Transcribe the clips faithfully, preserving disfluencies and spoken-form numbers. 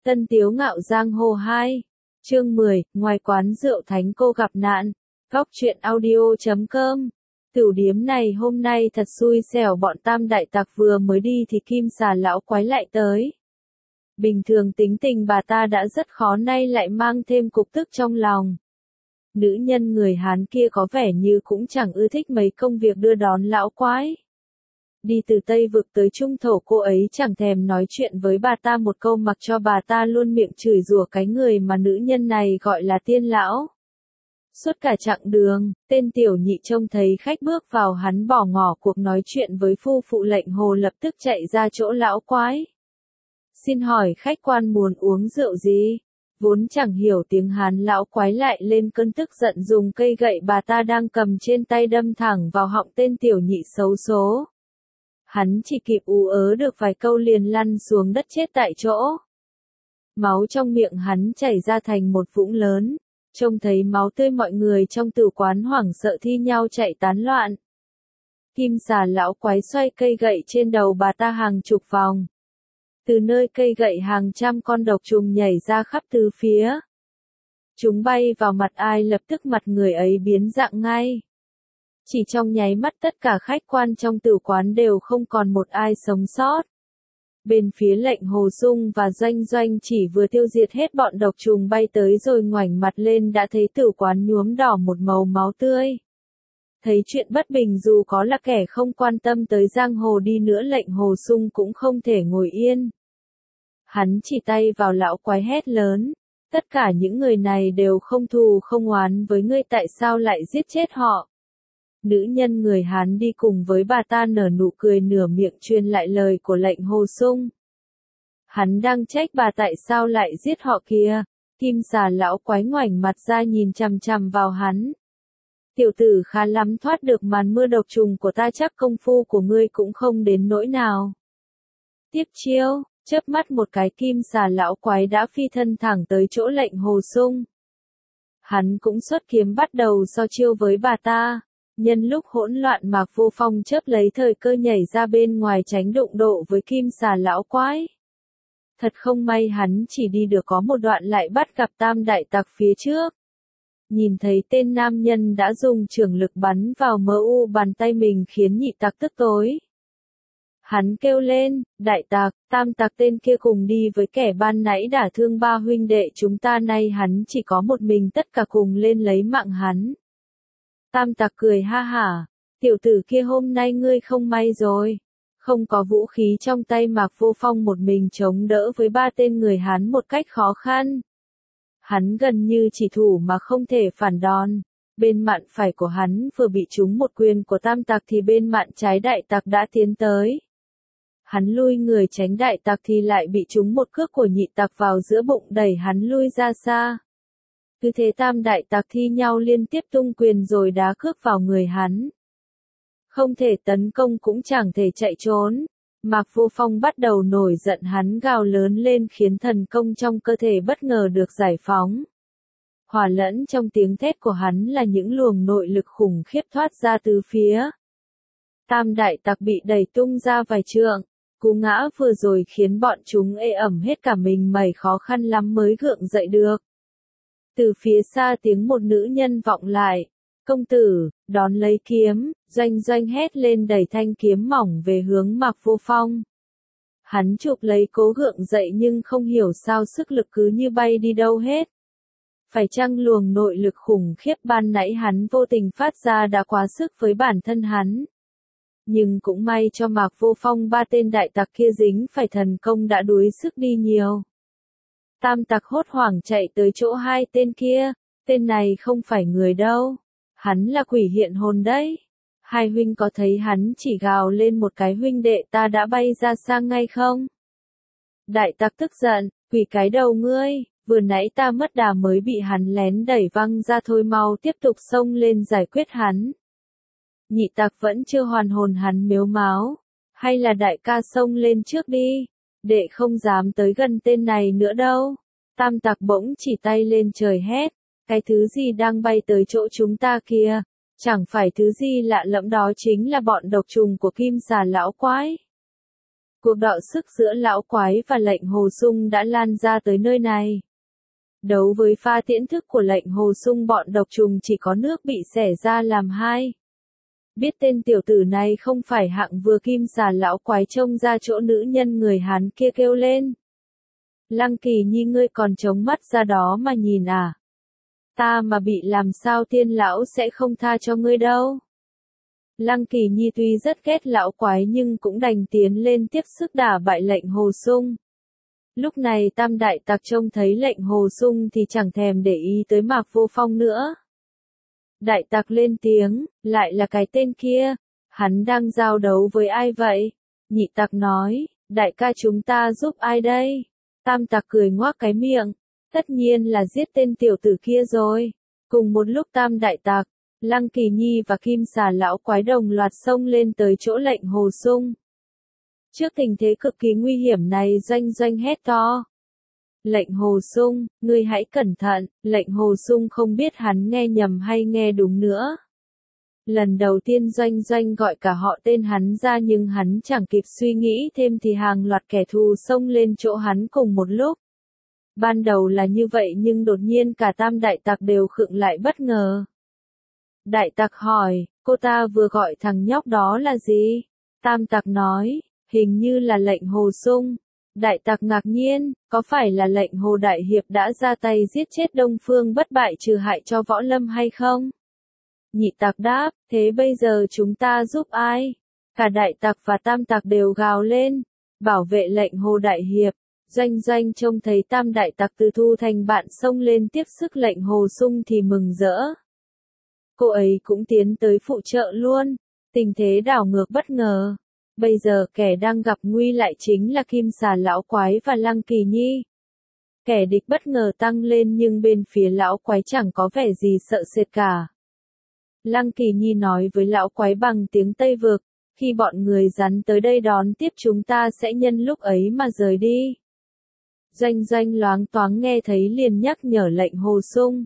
Tân Tiếu Ngạo Giang Hồ hai, chương mười, ngoài quán rượu Thánh Cô gặp nạn, góc truyện audio chấm com. Tửu điếm này hôm nay thật xui xẻo, bọn Tam đại tặc vừa mới đi thì Kim Xà lão quái lại tới. Bình thường tính tình bà ta đã rất khó, nay lại mang thêm cục tức trong lòng. Nữ nhân người Hán kia có vẻ như cũng chẳng ưa thích mấy công việc đưa đón lão quái. Đi từ Tây Vực tới Trung Thổ, cô ấy chẳng thèm nói chuyện với bà ta một câu, mặc cho bà ta luôn miệng chửi rủa cái người mà nữ nhân này gọi là tiên lão. Suốt cả chặng đường, tên tiểu nhị trông thấy khách bước vào, hắn bỏ ngỏ cuộc nói chuyện với phu phụ lệnh hồ, lập tức chạy ra chỗ lão quái. Xin hỏi khách quan muốn uống rượu gì? Vốn chẳng hiểu tiếng Hán, lão quái lại lên cơn tức giận, dùng cây gậy bà ta đang cầm trên tay đâm thẳng vào họng tên tiểu nhị xấu số. Hắn chỉ kịp ú ớ được vài câu liền lăn xuống đất chết tại chỗ. Máu trong miệng hắn chảy ra thành một vũng lớn. Trông thấy máu tươi, mọi người trong tử quán hoảng sợ thi nhau chạy tán loạn. Kim Xà lão quái xoay cây gậy trên đầu bà ta hàng chục vòng. Từ nơi cây gậy hàng trăm con độc trùng nhảy ra khắp tứ phía. Chúng bay vào mặt ai, lập tức mặt người ấy biến dạng ngay. Chỉ trong nháy mắt tất cả khách quan trong tử quán đều không còn một ai sống sót. Bên phía lệnh Hồ Sung và Doanh Doanh chỉ vừa tiêu diệt hết bọn độc trùng bay tới rồi ngoảnh mặt lên đã thấy tử quán nhuốm đỏ một màu máu tươi. Thấy chuyện bất bình, dù có là kẻ không quan tâm tới giang hồ đi nữa, lệnh Hồ Sung cũng không thể ngồi yên. Hắn chỉ tay vào lão quái hét lớn, tất cả những người này đều không thù không oán với ngươi, tại sao lại giết chết họ? Nữ nhân người Hán đi cùng với bà ta nở nụ cười, nửa miệng truyền lại lời của lệnh Hồ Sung. Hắn đang trách bà tại sao lại giết họ kìa. Kim Xà lão quái ngoảnh mặt ra nhìn chằm chằm vào hắn. Tiểu tử khá lắm, thoát được màn mưa độc trùng của ta, chắc công phu của ngươi cũng không đến nỗi nào. Tiếp chiêu, chớp mắt một cái, Kim Xà lão quái đã phi thân thẳng tới chỗ lệnh Hồ Sung. Hắn cũng xuất kiếm bắt đầu so chiêu với bà ta. Nhân lúc hỗn loạn, Mạc Vô Phong chớp lấy thời cơ nhảy ra bên ngoài tránh đụng độ với Kim Xà lão quái. Thật không may, hắn chỉ đi được có một đoạn lại bắt gặp Tam đại tặc phía trước. Nhìn thấy tên nam nhân đã dùng trường lực bắn vào mờ u bàn tay mình khiến nhị tặc tức tối. Hắn kêu lên, đại tặc, Tam tặc tên kia cùng đi với kẻ ban nãy đả thương ba huynh đệ chúng ta, nay hắn chỉ có một mình, tất cả cùng lên lấy mạng hắn. Tam tặc cười ha hả, tiểu tử kia hôm nay ngươi không may rồi. Không có vũ khí trong tay, Mạc Vô Phong một mình chống đỡ với ba tên người Hán một cách khó khăn. Hắn gần như chỉ thủ mà không thể phản đòn. Bên mạn phải của hắn vừa bị trúng một quyền của tam tặc thì bên mạn trái đại tặc đã tiến tới. Hắn lui người tránh đại tặc thì lại bị trúng một cước của nhị tặc vào giữa bụng, đẩy hắn lui ra xa. Cứ thế tam đại tặc thi nhau liên tiếp tung quyền rồi đá cước vào người hắn. Không thể tấn công cũng chẳng thể chạy trốn. Mạc Vô Phong bắt đầu nổi giận, hắn gào lớn lên khiến thần công trong cơ thể bất ngờ được giải phóng. Hòa lẫn trong tiếng thét của hắn là những luồng nội lực khủng khiếp thoát ra từ phía. Tam đại tặc bị đẩy tung ra vài trượng. Cú ngã vừa rồi khiến bọn chúng ê ẩm hết cả mình mẩy, khó khăn lắm mới gượng dậy được. Từ phía xa tiếng một nữ nhân vọng lại. Công tử, đón lấy kiếm. Doanh Doanh hét lên, đẩy thanh kiếm mỏng về hướng Mạc Vô Phong. Hắn chụp lấy cố gượng dậy nhưng không hiểu sao sức lực cứ như bay đi đâu hết. Phải chăng luồng nội lực khủng khiếp ban nãy hắn vô tình phát ra đã quá sức với bản thân hắn. Nhưng cũng may cho Mạc Vô Phong, ba tên đại tặc kia dính phải thần công đã đuối sức đi nhiều. Tam tặc hốt hoảng chạy tới chỗ hai tên kia. Tên này không phải người đâu. Hắn là quỷ hiện hồn đấy. Hai huynh có thấy hắn chỉ gào lên một cái huynh đệ ta đã bay ra sang ngay không? Đại tặc tức giận, quỷ cái đầu ngươi, vừa nãy ta mất đà mới bị hắn lén đẩy văng ra thôi, mau tiếp tục xông lên giải quyết hắn. Nhị tặc vẫn chưa hoàn hồn, hắn mếu máo. Hay là đại ca xông lên trước đi, đệ không dám tới gần tên này nữa đâu. Tam tặc bỗng chỉ tay lên trời hét, cái thứ gì đang bay tới chỗ chúng ta kìa? Chẳng phải thứ gì lạ lẫm, đó chính là bọn độc trùng của Kim Xà lão quái. Cuộc đọ sức giữa lão quái và lệnh Hồ Sung đã lan ra tới nơi này. Đấu với pha tiễn thức của lệnh Hồ Sung, bọn độc trùng chỉ có nước bị xẻ ra làm hai. Biết tên tiểu tử này không phải hạng vừa, kim xà lão quái trông ra chỗ nữ nhân người Hán kia kêu lên. Lăng Kỳ Nhi, ngươi còn chống mắt ra đó mà nhìn à? Ta mà bị làm sao tiên lão sẽ không tha cho ngươi đâu. Lăng Kỳ Nhi tuy rất ghét lão quái nhưng cũng đành tiến lên tiếp sức đả bại lệnh Hồ Sung. Lúc này Tam Đại Tặc trông thấy lệnh Hồ Sung thì chẳng thèm để ý tới Mạc Vô Phong nữa. Đại Tặc lên tiếng, lại là cái tên kia, hắn đang giao đấu với ai vậy? Nhị Tặc nói, đại ca chúng ta giúp ai đây? Tam Tặc cười ngoác cái miệng, tất nhiên là giết tên tiểu tử kia rồi. Cùng một lúc Tam Đại Tặc, Lăng Kỳ Nhi và kim xà lão quái đồng loạt xông lên tới chỗ lệnh Hồ Sung. Trước tình thế cực kỳ nguy hiểm này, Doanh Doanh hét to. Lệnh Hồ Sung, ngươi hãy cẩn thận. Lệnh Hồ Sung không biết hắn nghe nhầm hay nghe đúng nữa. Lần đầu tiên Doanh Doanh gọi cả họ tên hắn ra nhưng hắn chẳng kịp suy nghĩ thêm thì hàng loạt kẻ thù xông lên chỗ hắn cùng một lúc. Ban đầu là như vậy nhưng đột nhiên cả Tam Đại Tặc đều khựng lại bất ngờ. Đại Tặc hỏi, cô ta vừa gọi thằng nhóc đó là gì? Tam Tặc nói, hình như là lệnh Hồ Sung. Đại Tặc ngạc nhiên, có phải là lệnh Hồ Đại Hiệp đã ra tay giết chết Đông Phương Bất Bại trừ hại cho võ lâm hay không? Nhị Tặc đáp, thế bây giờ chúng ta giúp ai? Cả Đại Tặc và Tam Tặc đều gào lên, bảo vệ lệnh Hồ Đại Hiệp. Doanh Doanh trông thấy Tam Đại Tặc từ thu thành bạn xông lên tiếp sức lệnh Hồ Sung thì mừng rỡ. Cô ấy cũng tiến tới phụ trợ luôn, tình thế đảo ngược bất ngờ. Bây giờ kẻ đang gặp nguy lại chính là kim xà lão quái và Lăng Kỳ Nhi. Kẻ địch bất ngờ tăng lên nhưng bên phía lão quái chẳng có vẻ gì sợ sệt cả. Lăng Kỳ Nhi nói với lão quái bằng tiếng Tây Vực, khi bọn người rắn tới đây đón tiếp chúng ta sẽ nhân lúc ấy mà rời đi. Doanh Doanh loáng thoáng nghe thấy liền nhắc nhở lệnh Hồ Sung.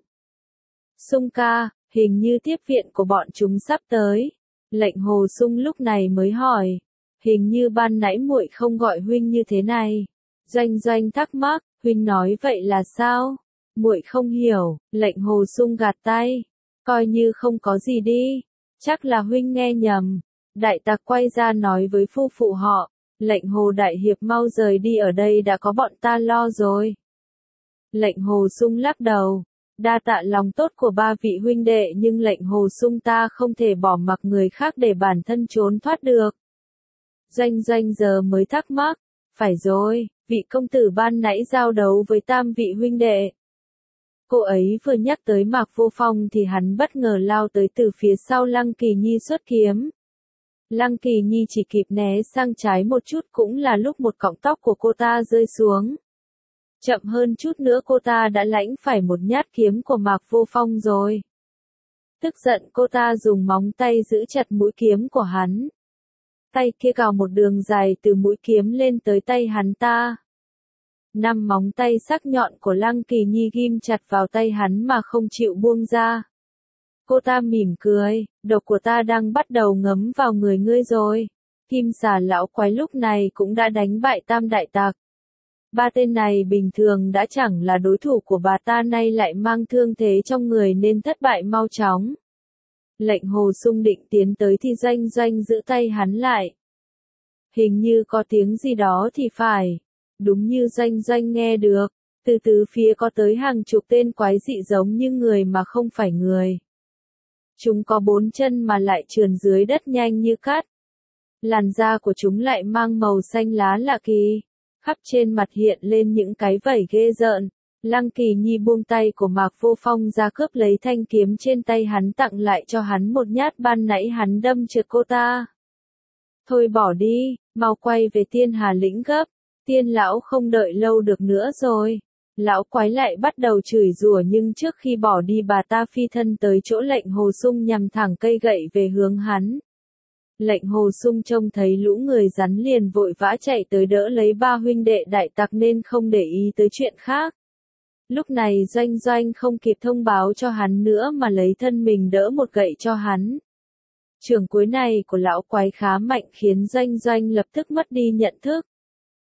Sung ca, hình như tiếp viện của bọn chúng sắp tới. Lệnh Hồ Sung lúc này mới hỏi, hình như ban nãy muội không gọi huynh như thế này. Doanh Doanh thắc mắc, huynh nói vậy là sao? Muội không hiểu. Lệnh Hồ Sung gạt tay, coi như không có gì đi, chắc là huynh nghe nhầm. Đại Tặc quay ra nói với phu phụ họ, lệnh Hồ Đại Hiệp mau rời đi, ở đây đã có bọn ta lo rồi. Lệnh Hồ Sung lắc đầu, đa tạ lòng tốt của ba vị huynh đệ nhưng lệnh Hồ Sung ta không thể bỏ mặc người khác để bản thân trốn thoát được. Doanh Doanh giờ mới thắc mắc, phải rồi, vị công tử ban nãy giao đấu với tam vị huynh đệ. Cô ấy vừa nhắc tới Mạc Vô Phong thì hắn bất ngờ lao tới từ phía sau Lăng Kỳ Nhi xuất kiếm. Lăng Kỳ Nhi chỉ kịp né sang trái một chút cũng là lúc một cọng tóc của cô ta rơi xuống. Chậm hơn chút nữa cô ta đã lãnh phải một nhát kiếm của Mạc Vô Phong rồi. Tức giận cô ta dùng móng tay giữ chặt mũi kiếm của hắn. Tay kia cào một đường dài từ mũi kiếm lên tới tay hắn ta. Năm móng tay sắc nhọn của Lăng Kỳ Nhi ghim chặt vào tay hắn mà không chịu buông ra. Cô ta mỉm cười, độc của ta đang bắt đầu ngấm vào người ngươi rồi. Kim xà lão quái lúc này cũng đã đánh bại Tam Đại Tặc. Ba tên này bình thường đã chẳng là đối thủ của bà ta, nay lại mang thương thế trong người nên thất bại mau chóng. Lệnh Hồ Sung định tiến tới thì Doanh Doanh giữ tay hắn lại. Hình như có tiếng gì đó thì phải. Đúng như Doanh Doanh nghe được, từ từ phía có tới hàng chục tên quái dị giống như người mà không phải người. Chúng có bốn chân mà lại trườn dưới đất nhanh như cát. Làn da của chúng lại mang màu xanh lá lạ kỳ. Khắp trên mặt hiện lên những cái vảy ghê rợn. Lăng Kỳ Nhi buông tay của Mạc Vô Phong ra cướp lấy thanh kiếm trên tay hắn tặng lại cho hắn một nhát ban nãy hắn đâm trượt cô ta. Thôi bỏ đi, mau quay về Tiên Hà Lĩnh gấp. Tiên lão không đợi lâu được nữa rồi. Lão quái lại bắt đầu chửi rủa nhưng trước khi bỏ đi bà ta phi thân tới chỗ lệnh Hồ Sung nhằm thẳng cây gậy về hướng hắn. Lệnh Hồ Sung trông thấy lũ người rắn liền vội vã chạy tới đỡ lấy ba huynh đệ Đại Tặc nên không để ý tới chuyện khác. Lúc này Doanh Doanh không kịp thông báo cho hắn nữa mà lấy thân mình đỡ một gậy cho hắn. Trường cuối này của lão quái khá mạnh khiến Doanh Doanh lập tức mất đi nhận thức.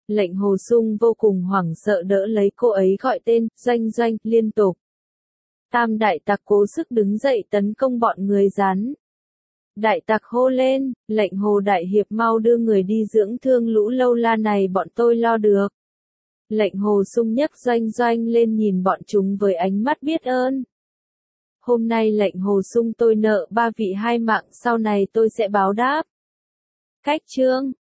Lệnh Hồ Sung vô cùng hoảng sợ đỡ lấy cô ấy gọi tên, Doanh Doanh, liên tục. Tam đại tặc cố sức đứng dậy tấn công bọn người rắn. Đại tặc hô lên, lệnh Hồ đại hiệp mau đưa người đi dưỡng thương lũ lâu la này bọn tôi lo được. Lệnh Hồ Sung nhấc Doanh Doanh lên nhìn bọn chúng với ánh mắt biết ơn. Hôm nay lệnh Hồ Sung tôi nợ ba vị hai mạng, sau này tôi sẽ báo đáp. Cách chương